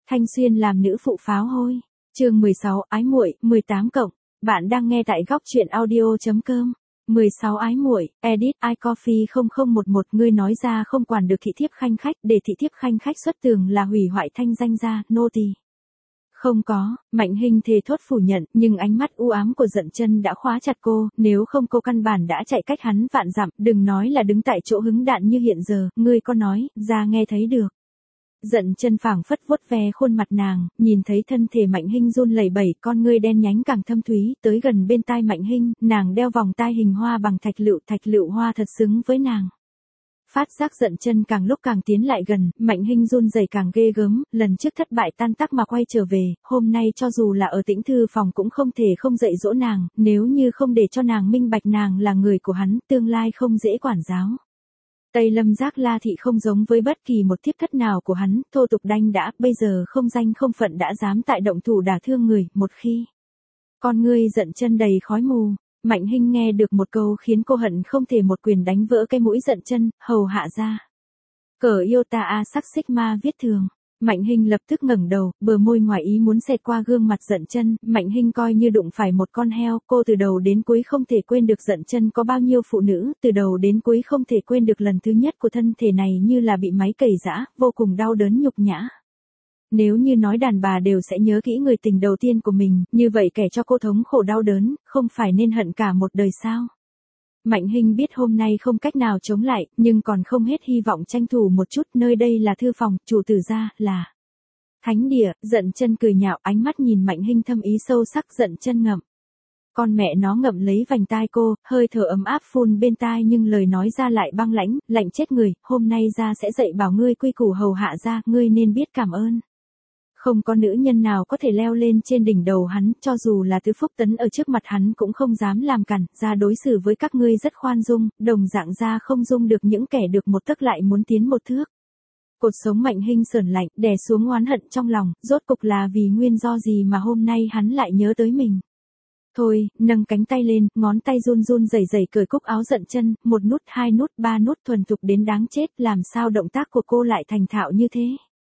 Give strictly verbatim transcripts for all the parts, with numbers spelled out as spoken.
Thanh Xuyên làm nữ phụ pháo hôi. Chương mười sáu ái muội, mười tám cộng. Bạn đang nghe tại góc truyện audio chấm com. mười sáu ái muội, edit iCoffee không không một một. Ngươi nói ra không quản được thị thiếp khanh khách, để thị thiếp khanh khách xuất tường là hủy hoại thanh danh gia, nô tỳ. Không có, Mạnh Hinh thề thốt phủ nhận, nhưng ánh mắt u ám của Dận Chân đã khóa chặt cô, nếu không cô căn bản đã chạy cách hắn vạn dặm, đừng nói là đứng tại chỗ hứng đạn như hiện giờ, ngươi có nói, ra nghe thấy được. Dận Chân phảng phất vuốt ve khuôn mặt nàng, nhìn thấy thân thể Mạnh Hinh run lẩy bẩy, con ngươi đen nhánh càng thâm thúy, tới gần bên tai Mạnh Hinh, nàng đeo vòng tai hình hoa bằng thạch lựu, thạch lựu hoa thật xứng với nàng. Phát giác Dận Chân càng lúc càng tiến lại gần, Mạnh Hinh run rẩy càng ghê gớm, lần trước thất bại tan tác mà quay trở về, hôm nay cho dù là ở tĩnh thư phòng cũng không thể không dạy dỗ nàng, nếu như không để cho nàng minh bạch nàng là người của hắn, tương lai không dễ quản giáo. Tây Lâm Giác La thị không giống với bất kỳ một thiếp thất nào của hắn, thô tục đanh đã, bây giờ không danh không phận đã dám tại động thủ đả thương người, một khi. Con ngươi Dận Chân đầy khói mù. Mạnh Hinh nghe được một câu khiến cô hận không thể một quyền đánh vỡ cái mũi Dận Chân, hầu hạ ra. Cờ yêu ta a sắc xích ma viết thường. Mạnh Hinh lập tức ngẩng đầu, bờ môi ngoài ý muốn xẹt qua gương mặt Dận Chân, Mạnh Hinh coi như đụng phải một con heo, cô từ đầu đến cuối không thể quên được Dận Chân có bao nhiêu phụ nữ, từ đầu đến cuối không thể quên được lần thứ nhất của thân thể này như là bị máy cày giã, vô cùng đau đớn nhục nhã. Nếu như nói đàn bà đều sẽ nhớ kỹ người tình đầu tiên của mình, như vậy kẻ cho cô thống khổ đau đớn, không phải nên hận cả một đời sao? Mạnh Hinh biết hôm nay không cách nào chống lại, nhưng còn không hết hy vọng tranh thủ một chút, nơi đây là thư phòng, chủ tử gia, là thánh địa. Dận Chân cười nhạo, ánh mắt nhìn Mạnh Hinh thâm ý sâu sắc. Dận Chân ngậm. Con mẹ nó ngậm lấy vành tai cô, hơi thở ấm áp phun bên tai nhưng lời nói ra lại băng lãnh, lạnh chết người, hôm nay gia sẽ dạy bảo ngươi quy củ hầu hạ gia, ngươi nên biết cảm ơn. Không có nữ nhân nào có thể leo lên trên đỉnh đầu hắn, cho dù là Tứ Phúc Tấn ở trước mặt hắn cũng không dám làm cản, ra đối xử với các ngươi rất khoan dung, đồng dạng ra không dung được những kẻ được một tấc lại muốn tiến một thước. Cột sống Mạnh Hinh sờn lạnh, đè xuống oán hận trong lòng, rốt cục là vì nguyên do gì mà hôm nay hắn lại nhớ tới mình. Thôi, nâng cánh tay lên, ngón tay run run rẩy rẩy cởi cúc áo Dận Chân, một nút, hai nút, ba nút thuần thục đến đáng chết, làm sao động tác của cô lại thành thạo như thế?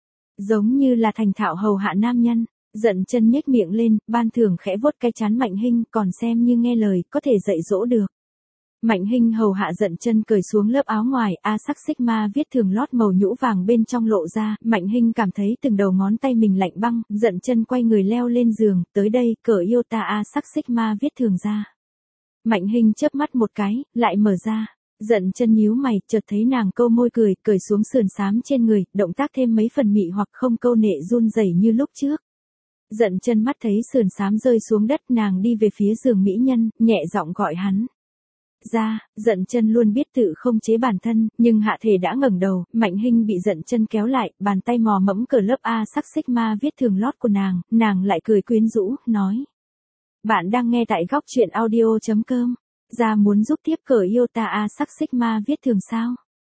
Giống như là thành thạo hầu hạ nam nhân. Dận Chân nhếch miệng lên, ban thưởng khẽ vuốt cái trán Mạnh Hinh, còn xem như nghe lời, có thể dạy dỗ được. Mạnh Hinh hầu hạ Dận Chân cởi xuống lớp áo ngoài, a sắc xích ma viết thường lót màu nhũ vàng bên trong lộ ra, Mạnh Hinh cảm thấy từng đầu ngón tay mình lạnh băng, Dận Chân quay người leo lên giường, tới đây, cờ yêu ta a sắc xích ma viết thường ra. Mạnh Hinh chớp mắt một cái, lại mở ra. Dận Chân nhíu mày, chợt thấy nàng câu môi cười, cởi xuống sườn xám trên người, động tác thêm mấy phần mị hoặc không câu nệ run rẩy như lúc trước. Dận Chân mắt thấy sườn xám rơi xuống đất, nàng đi về phía giường mỹ nhân, nhẹ giọng gọi hắn. Ra, Dận Chân luôn biết tự không chế bản thân, nhưng hạ thể đã ngẩng đầu, Mạnh Hinh bị Dận Chân kéo lại, bàn tay mò mẫm cởi lớp a sắc xích ma viết thường lót của nàng, nàng lại cười quyến rũ, nói. Bạn đang nghe tại góc truyện audio chấm com. Ra muốn giúp tiếp cờ yêu ta a sắc xích ma viết thường sao?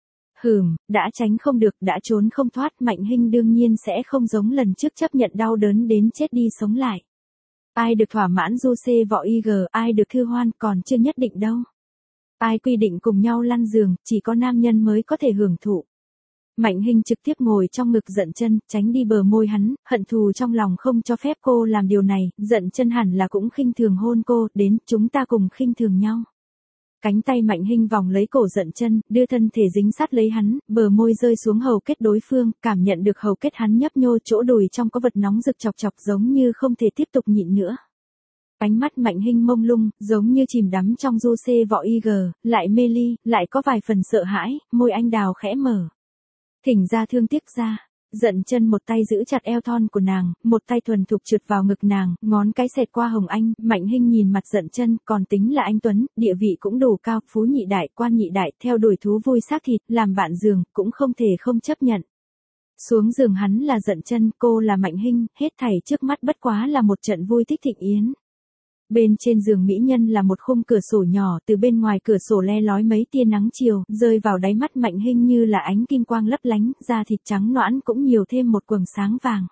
Hừm, đã tránh không được, đã trốn không thoát, Mạnh Hinh đương nhiên sẽ không giống lần trước chấp nhận đau đớn đến chết đi sống lại. Ai được thỏa mãn du xê võ y gờ, ai được thư hoan còn chưa nhất định đâu. Ai quy định cùng nhau lăn giường, chỉ có nam nhân mới có thể hưởng thụ. Mạnh Hinh trực tiếp ngồi trong ngực Dận Chân, tránh đi bờ môi hắn, hận thù trong lòng không cho phép cô làm điều này, Dận Chân hẳn là cũng khinh thường hôn cô, đến, chúng ta cùng khinh thường nhau. Cánh tay Mạnh Hinh vòng lấy cổ Dận Chân, đưa thân thể dính sát lấy hắn, bờ môi rơi xuống hầu kết đối phương, cảm nhận được hầu kết hắn nhấp nhô, chỗ đùi trong có vật nóng rực chọc chọc giống như không thể tiếp tục nhịn nữa. Ánh mắt Mạnh Hinh mông lung, giống như chìm đắm trong du xê võ y gờ, lại mê ly, lại có vài phần sợ hãi, môi anh đào khẽ mở. Thỉnh ra thương tiếc ra. Dận Chân một tay giữ chặt eo thon của nàng, một tay thuần thục trượt vào ngực nàng, ngón cái xẹt qua hồng anh, Mạnh Hinh nhìn mặt Dận Chân, còn tính là anh tuấn, địa vị cũng đủ cao, phú nhị đại, quan nhị đại, theo đuổi thú vui xác thịt, làm bạn giường, cũng không thể không chấp nhận. Xuống giường hắn là Dận Chân, cô là Mạnh Hinh, hết thảy trước mắt bất quá là một trận vui thích thịnh yến. Bên trên giường mỹ nhân là một khung cửa sổ nhỏ, từ bên ngoài cửa sổ le lói mấy tia nắng chiều, rơi vào đáy mắt Mạnh Hinh như là ánh kim quang lấp lánh, da thịt trắng nõn cũng nhiều thêm một quầng sáng vàng.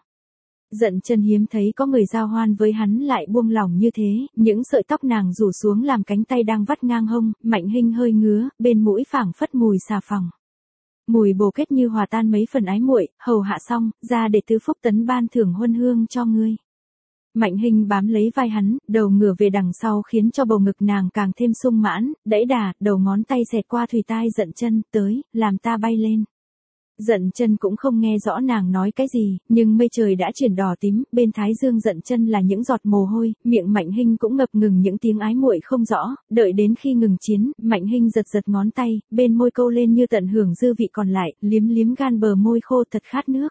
Dận Chân hiếm thấy có người giao hoan với hắn lại buông lỏng như thế, những sợi tóc nàng rủ xuống làm cánh tay đang vắt ngang hông, Mạnh Hinh hơi ngứa, bên mũi phảng phất mùi xà phòng. Mùi bồ kết như hòa tan mấy phần ái muội, hầu hạ xong, ra để tứ phúc tấn ban thưởng huân hương cho ngươi. Mạnh Hinh bám lấy vai hắn, đầu ngửa về đằng sau khiến cho bầu ngực nàng càng thêm sung mãn, đẫy đà, đầu ngón tay xẹt qua thùy tai Dận Chân, tới, làm ta bay lên. Dận Chân cũng không nghe rõ nàng nói cái gì, nhưng mây trời đã chuyển đỏ tím, bên thái dương Dận Chân là những giọt mồ hôi, miệng Mạnh Hinh cũng ngập ngừng những tiếng ái muội không rõ, đợi đến khi ngừng chiến, Mạnh Hinh giật giật ngón tay, bên môi câu lên như tận hưởng dư vị còn lại, liếm liếm gan bờ môi khô thật khát nước.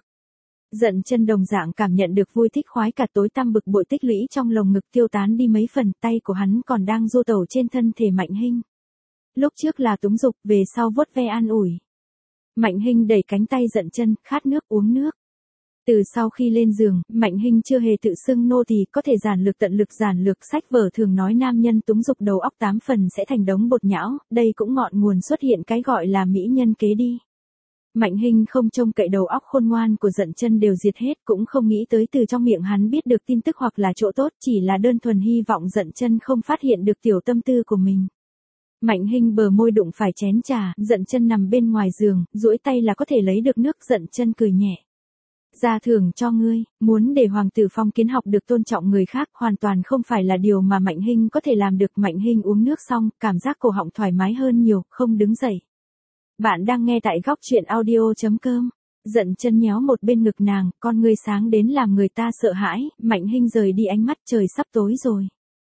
Dận Chân đồng dạng cảm nhận được vui thích khoái cả tối tăm bực bội tích lũy trong lồng ngực tiêu tán đi mấy phần, tay của hắn còn đang du tẩu trên thân thể Mạnh Hinh. Lúc trước là túng dục, về sau vuốt ve an ủi. Mạnh Hinh đẩy cánh tay Dận Chân, khát nước uống nước. Từ sau khi lên giường, Mạnh Hinh chưa hề tự xưng nô tỳ, có thể giản lược tận lực giản lược, sách vở thường nói nam nhân túng dục đầu óc tám phần sẽ thành đống bột nhão, đây cũng ngọn nguồn xuất hiện cái gọi là mỹ nhân kế đi. Mạnh Hinh không trông cậy đầu óc khôn ngoan của Dận Chân đều diệt hết, cũng không nghĩ tới từ trong miệng hắn biết được tin tức hoặc là chỗ tốt, chỉ là đơn thuần hy vọng Dận Chân không phát hiện được tiểu tâm tư của mình. Mạnh Hinh bờ môi đụng phải chén trà, Dận Chân nằm bên ngoài giường, duỗi tay là có thể lấy được nước. Dận Chân cười nhẹ. Gia thưởng cho ngươi, muốn để hoàng tử phong kiến học được tôn trọng người khác, hoàn toàn không phải là điều mà Mạnh Hinh có thể làm được. Mạnh Hinh uống nước xong, cảm giác cổ họng thoải mái hơn nhiều, không đứng dậy. Bạn đang nghe tại góc truyện audio chấm com. Dận Chân nhéo một bên ngực nàng, con ngươi sáng đến làm người ta sợ hãi. Mạnh Hinh rời đi ánh mắt, trời sắp tối rồi.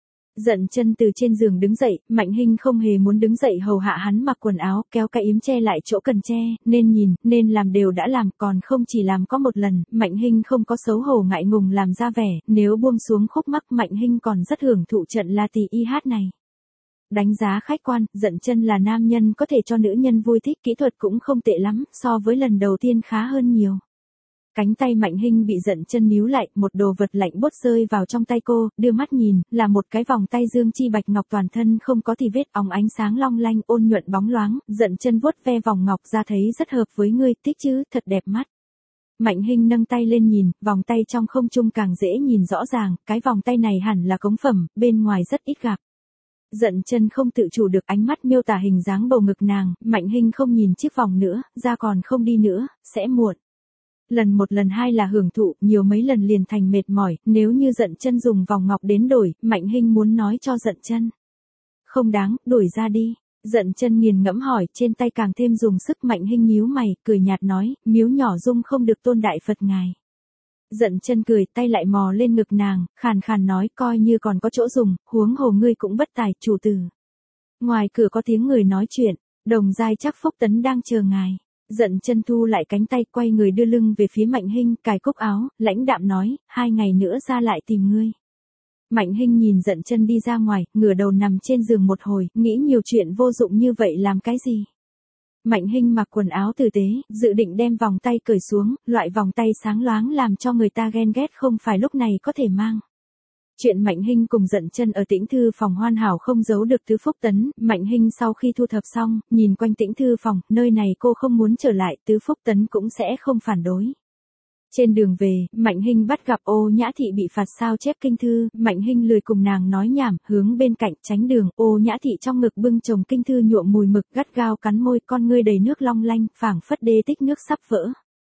Dận Chân từ trên giường đứng dậy, Mạnh Hinh không hề muốn đứng dậy hầu hạ hắn mặc quần áo, kéo cái yếm che lại chỗ cần che, nên nhìn, nên làm đều đã làm, còn không chỉ làm có một lần. Mạnh Hinh không có xấu hổ ngại ngùng làm ra vẻ, nếu buông xuống khúc mắc Mạnh Hinh còn rất hưởng thụ trận la tì y hát này. Đánh giá khách quan, Dận Chân là nam nhân có thể cho nữ nhân vui thích, kỹ thuật cũng không tệ lắm, so với lần đầu tiên khá hơn nhiều. Cánh tay Mạnh Hinh bị Dận Chân níu lại, một đồ vật lạnh buốt rơi vào trong tay cô, đưa mắt nhìn, là một cái vòng tay dương chi bạch ngọc toàn thân không có tì vết, óng ánh sáng long lanh, ôn nhuận bóng loáng. Dận Chân vuốt ve vòng ngọc ra thấy rất hợp với ngươi, thích chứ, thật đẹp mắt. Mạnh Hinh nâng tay lên nhìn, vòng tay trong không trung càng dễ nhìn rõ ràng, cái vòng tay này hẳn là cống phẩm, bên ngoài rất ít gặp. Dận Chân không tự chủ được ánh mắt miêu tả hình dáng bầu ngực nàng, Mạnh Hinh không nhìn chiếc vòng nữa, ra còn không đi nữa, sẽ muộn. Lần một lần hai là hưởng thụ, nhiều mấy lần liền thành mệt mỏi, nếu như Dận Chân dùng vòng ngọc đến đổi, Mạnh Hinh muốn nói cho Dận Chân. Không đáng, đổi ra đi. Dận Chân nghiền ngẫm hỏi, trên tay càng thêm dùng sức. Mạnh Hinh nhíu mày, cười nhạt nói, miếu nhỏ dung không được tôn đại Phật ngài. Dận Chân cười, tay lại mò lên ngực nàng, khàn khàn nói, coi như còn có chỗ dùng, huống hồ ngươi cũng bất tài, chủ tử. Ngoài cửa có tiếng người nói chuyện, Đồng Giai chắc Phúc Tấn đang chờ ngài. Dận Chân thu lại cánh tay, quay người đưa lưng về phía Mạnh Hinh, cài cúc áo, lãnh đạm nói, hai ngày nữa ra lại tìm ngươi. Mạnh Hinh nhìn Dận Chân đi ra ngoài, ngửa đầu nằm trên giường một hồi, nghĩ nhiều chuyện vô dụng như vậy làm cái gì. Mạnh Hinh mặc quần áo tử tế, dự định đem vòng tay cởi xuống, loại vòng tay sáng loáng làm cho người ta ghen ghét không phải lúc này có thể mang. Chuyện Mạnh Hinh cùng Dận Chân ở tĩnh thư phòng hoàn hảo không giấu được Tứ Phúc Tấn. Mạnh Hinh sau khi thu thập xong, nhìn quanh tĩnh thư phòng, nơi này cô không muốn trở lại, Tứ Phúc Tấn cũng sẽ không phản đối. Trên đường về, Mạnh Hinh bắt gặp Ô Nhã Thị bị phạt sao chép kinh thư, Mạnh Hinh lười cùng nàng nói nhảm, hướng bên cạnh tránh đường. Ô Nhã Thị trong ngực bưng chồng kinh thư nhuộm mùi mực, gắt gao cắn môi, con ngươi đầy nước long lanh, phảng phất đê tích nước sắp vỡ.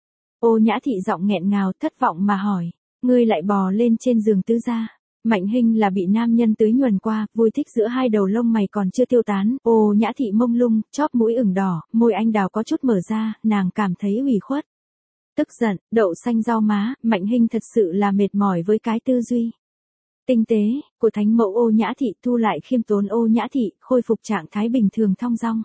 Ô Nhã Thị giọng nghẹn ngào, thất vọng mà hỏi, ngươi lại bò lên trên giường tứ gia. Mạnh Hinh là bị nam nhân tưới nhuần qua, vui thích giữa hai đầu lông mày còn chưa tiêu tán. Ô Nhã Thị mông lung, chóp mũi ửng đỏ, môi anh đào có chút mở ra, nàng cảm thấy ủy khuất. Tức giận, đậu xanh rau má, Mạnh Hinh thật sự là mệt mỏi với cái tư duy tinh tế của thánh mẫu Ô Nhã Thị, thu lại khiêm tốn Ô Nhã Thị, khôi phục trạng thái bình thường thong dong.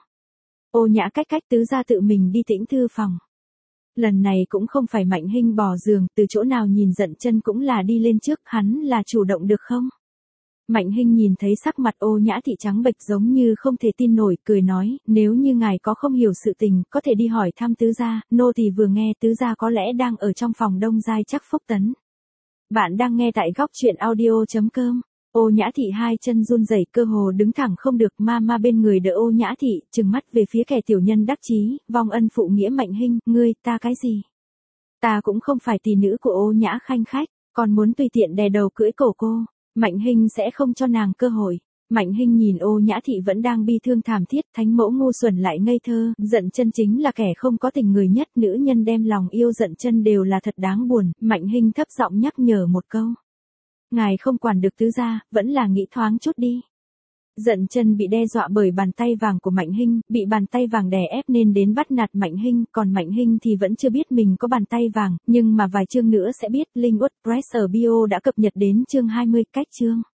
Ô Nhã cách cách tứ gia tự mình đi tĩnh thư phòng. Lần này cũng không phải Mạnh Hinh bò giường, từ chỗ nào nhìn Dận Chân cũng là đi lên trước, hắn là chủ động được không? Mạnh Hinh nhìn thấy sắc mặt Ô Nhã Thị trắng bệch giống như không thể tin nổi, cười nói, nếu như ngài có không hiểu sự tình, có thể đi hỏi thăm tứ gia. Nô tỳ vừa nghe tứ gia có lẽ đang ở trong phòng Đông Giai chắc Phúc Tấn. Bạn đang nghe tại góc truyện audio chấm com. Ô Nhã Thị hai chân run rẩy, cơ hồ đứng thẳng không được, ma ma bên người đỡ Ô Nhã Thị, trừng mắt về phía kẻ tiểu nhân đắc chí, vong ân phụ nghĩa Mạnh Hinh, ngươi, ta cái gì? Ta cũng không phải tỷ nữ của Ô Nhã khanh khách, còn muốn tùy tiện đè đầu cưỡi cổ cô. Mạnh Hinh sẽ không cho nàng cơ hội. Mạnh Hinh nhìn Ô Nhã Thị vẫn đang bi thương thảm thiết, thánh mẫu ngu xuẩn lại ngây thơ, Dận Chân chính là kẻ không có tình người nhất, nữ nhân đem lòng yêu Dận Chân đều là thật đáng buồn, Mạnh Hinh thấp giọng nhắc nhở một câu. Ngài không quản được tứ gia, vẫn là nghĩ thoáng chút đi. Dận Chân bị đe dọa bởi bàn tay vàng của Mạnh Hinh, bị bàn tay vàng đè ép nên đến bắt nạt Mạnh Hinh, còn Mạnh Hinh thì vẫn chưa biết mình có bàn tay vàng, nhưng mà vài chương nữa sẽ biết. Linh Uất Press ở bio đã cập nhật đến chương hai mươi, cách chương.